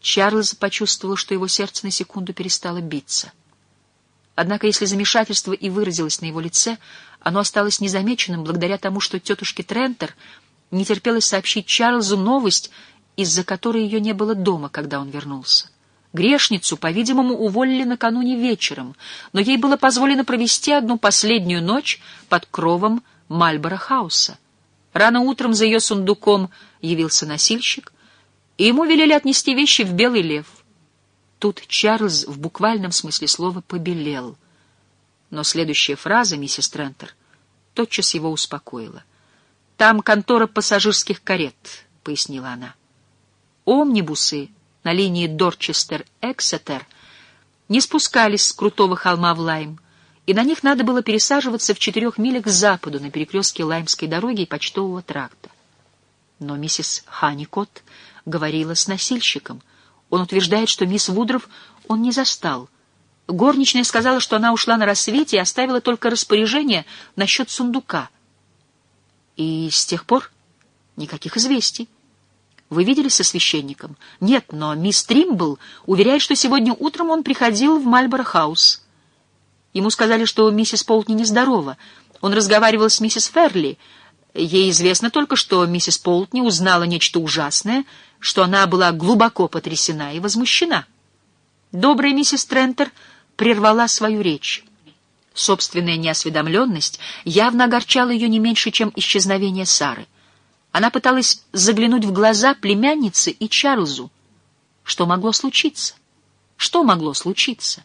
Чарльз почувствовал, что его сердце на секунду перестало биться. Однако, если замешательство и выразилось на его лице, оно осталось незамеченным благодаря тому, что тетушке Трентер не терпелось сообщить Чарльзу новость, из-за которой ее не было дома, когда он вернулся. Грешницу, по-видимому, уволили накануне вечером, но ей было позволено провести одну последнюю ночь под кровом Мальборо-хауса. Рано утром за ее сундуком явился носильщик, и ему велели отнести вещи в Белый Лев. Тут Чарльз в буквальном смысле слова побелел. Но следующая фраза миссис Трентер тотчас его успокоила. «Там контора пассажирских карет», — пояснила она. Омнибусы на линии Дорчестер-Эксетер не спускались с крутого холма в Лайм, и на них надо было пересаживаться в 4 милях к западу на перекрестке Лаймской дороги и почтового тракта. Но миссис Ханикот говорила с носильщиком. Он утверждает, что мисс Вудров он не застал. Горничная сказала, что она ушла на рассвете и оставила только распоряжение насчет сундука. И с тех пор никаких известий. Вы виделись со священником? Нет, но мисс Тримбл уверяет, что сегодня утром он приходил в Мальборо-хаус. Ему сказали, что миссис Полтни нездорова. Он разговаривал с миссис Ферли. Ей известно только, что миссис Полтни узнала нечто ужасное, что она была глубоко потрясена и возмущена. Добрая миссис Трентер прервала свою речь. Собственная неосведомленность явно огорчала ее не меньше, чем исчезновение Сары. Она пыталась заглянуть в глаза племяннице и Чарльзу. Что могло случиться? Что могло случиться?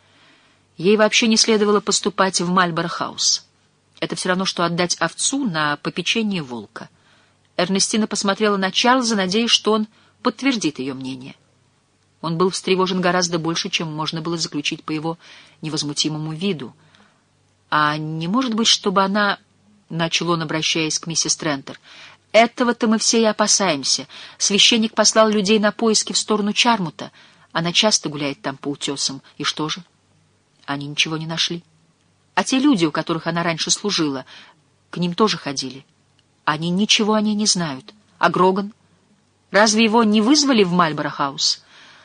Ей вообще не следовало поступать в Мальборо-хаус. Это все равно, что отдать овцу на попечение волка. Эрнестина посмотрела на Чарльза, надеясь, что он подтвердит ее мнение. Он был встревожен гораздо больше, чем можно было заключить по его невозмутимому виду. «А не может быть, чтобы она...» — начал он, обращаясь к миссис Трентер. «Этого-то мы все и опасаемся. Священник послал людей на поиски в сторону Чармута. Она часто гуляет там по утесам. И что же? Они ничего не нашли. А те люди, у которых она раньше служила, к ним тоже ходили. Они ничего о ней не знают. А Гроган? Разве его не вызвали в Мальборо-хаус?»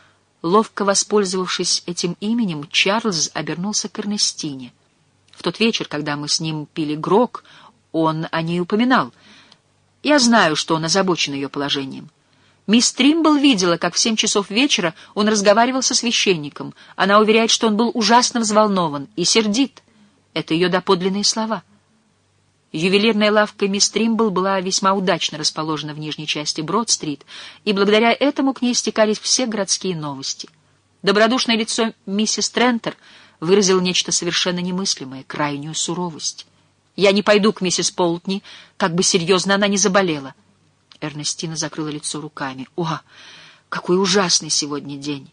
Ловко воспользовавшись этим именем, Чарльз обернулся к Эрнестине. В тот вечер, когда мы с ним пили грог, он о ней упоминал. Я знаю, что он озабочен ее положением. Мисс Тримбл видела, как в 7 часов вечера он разговаривал со священником. Она уверяет, что он был ужасно взволнован и сердит. Это ее доподлинные слова. Ювелирная лавка мисс Тримбл была весьма удачно расположена в нижней части Брод-стрит, и благодаря этому к ней стекались все городские новости. Добродушное лицо миссис Трентер выразило нечто совершенно немыслимое, крайнюю суровость. «Я не пойду к миссис Полтни, как бы серьезно она ни заболела». Эрнестина закрыла лицо руками. «О, какой ужасный сегодня день!»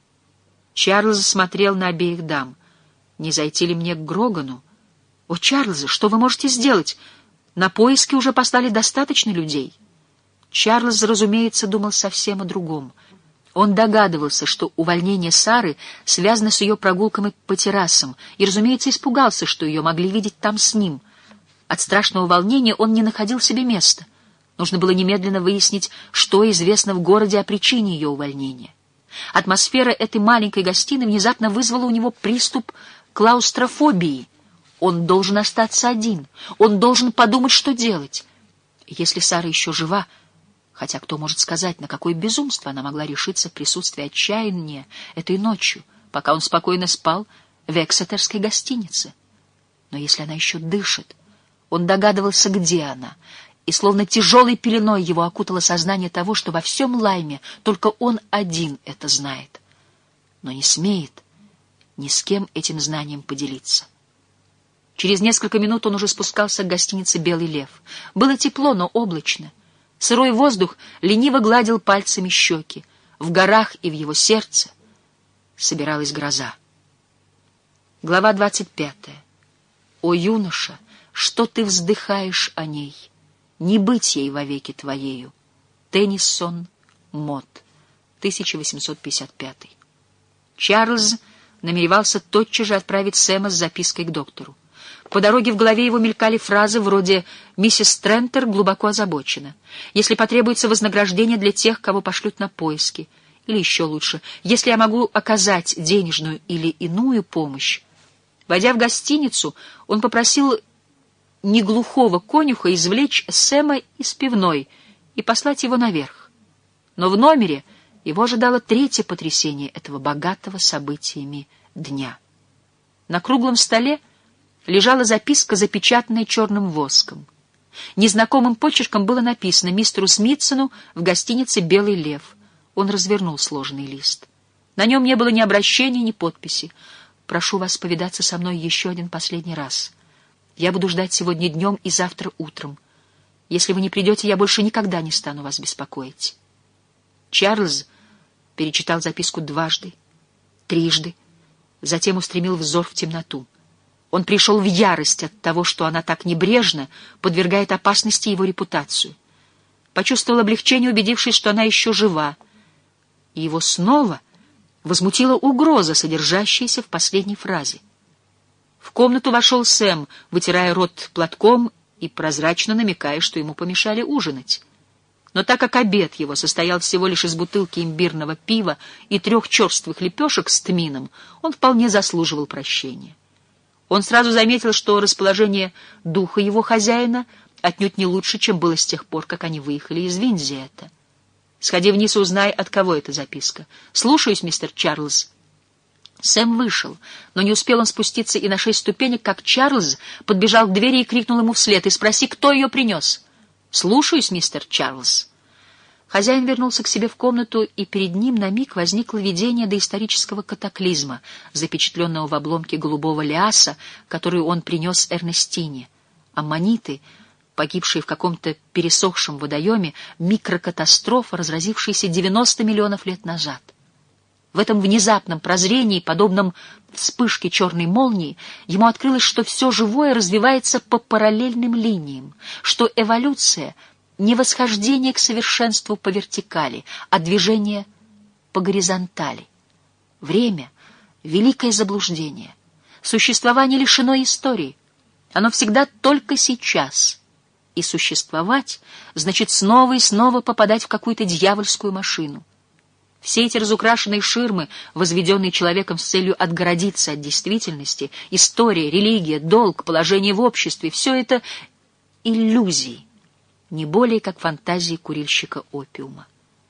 Чарльз смотрел на обеих дам. «Не зайти ли мне к Грогану?» «О, Чарльз, что вы можете сделать? На поиски уже послали достаточно людей». Чарльз, разумеется, думал совсем о другом. Он догадывался, что увольнение Сары связано с ее прогулками по террасам, и, разумеется, испугался, что ее могли видеть там с ним. От страшного волнения он не находил себе места. Нужно было немедленно выяснить, что известно в городе о причине ее увольнения. Атмосфера этой маленькой гостиной внезапно вызвала у него приступ клаустрофобии. Он должен остаться один. Он должен подумать, что делать. Если Сара еще жива, хотя кто может сказать, на какое безумство она могла решиться в присутствии отчаяния этой ночью, пока он спокойно спал в эксетерской гостинице. Но если она еще дышит, он догадывался, где она, и словно тяжелой пеленой его окутало сознание того, что во всем Лайме только он один это знает, но не смеет ни с кем этим знанием поделиться. Через несколько минут он уже спускался к гостинице «Белый лев». Было тепло, но облачно. Сырой воздух лениво гладил пальцами щеки. В горах и в его сердце собиралась гроза. Глава 25. «О, юноша, что ты вздыхаешь о ней? Не быть ей вовеки твоею». Теннисон Мот, 1855. Чарльз намеревался тотчас же отправить Сэма с запиской к доктору. По дороге в голове его мелькали фразы вроде «Миссис Трентер глубоко озабочена», «Если потребуется вознаграждение для тех, кого пошлют на поиски», Или еще лучше, если я могу оказать денежную или иную помощь. Войдя в гостиницу, он попросил неглухого конюха извлечь Сэма из пивной и послать его наверх. Но в номере его ожидало третье потрясение этого богатого событиями дня. На круглом столе лежала записка, запечатанная черным воском. Незнакомым почерком было написано «Мистеру Смитсону в гостинице «Белый лев». Он развернул сложенный лист. На нем не было ни обращения, ни подписи. «Прошу вас повидаться со мной еще один последний раз. Я буду ждать сегодня днем и завтра утром. Если вы не придете, я больше никогда не стану вас беспокоить». Чарльз перечитал записку дважды, трижды, затем устремил взор в темноту. Он пришел в ярость от того, что она так небрежно подвергает опасности его репутацию. Почувствовал облегчение, убедившись, что она еще жива. И его снова возмутила угроза, содержащаяся в последней фразе. В комнату вошел Сэм, вытирая рот платком и прозрачно намекая, что ему помешали ужинать. Но так как обед его состоял всего лишь из бутылки имбирного пива и 3 черствых лепешек с тмином, он вполне заслуживал прощения. Он сразу заметил, что расположение духа его хозяина отнюдь не лучше, чем было с тех пор, как они выехали из Винзиэта. «Сходи вниз и узнай, от кого эта записка». «Слушаюсь, мистер Чарльз». Сэм вышел, но не успел он спуститься и на 6 ступенек, как Чарльз подбежал к двери и крикнул ему вслед: «И спроси, кто ее принес». «Слушаюсь, мистер Чарльз». Хозяин вернулся к себе в комнату, и перед ним на миг возникло видение доисторического катаклизма, запечатленного в обломке голубого лиаса, которую он принес Эрнестине. Аммониты, погибшие в каком-то пересохшем водоеме, микрокатастрофа, разразившаяся 90 миллионов лет назад. В этом внезапном прозрении, подобном вспышке черной молнии, ему открылось, что все живое развивается по параллельным линиям, что эволюция — не восхождение к совершенству по вертикали, а движение по горизонтали. Время — великое заблуждение. Существование лишено истории. Оно всегда только сейчас. И существовать значит снова и снова попадать в какую-то дьявольскую машину. Все эти разукрашенные ширмы, возведенные человеком с целью отгородиться от действительности, история, религия, долг, положение в обществе — все это иллюзии, не более как фантазии курильщика опиума.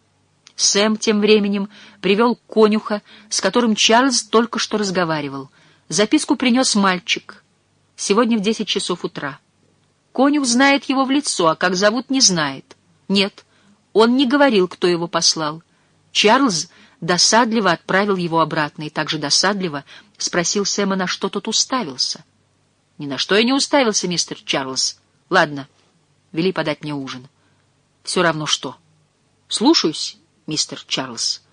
Сэм тем временем привел конюха, с которым Чарльз только что разговаривал. Записку принес мальчик. Сегодня в 10 часов утра. Конюх знает его в лицо, а как зовут, не знает. Нет, он не говорил, кто его послал. Чарльз досадливо отправил его обратно и также досадливо спросил Сэма, на что тот уставился. «Ни на что я не уставился, мистер Чарльз. Ладно, вели подать мне ужин. Все равно что. Слушаюсь, мистер Чарльз».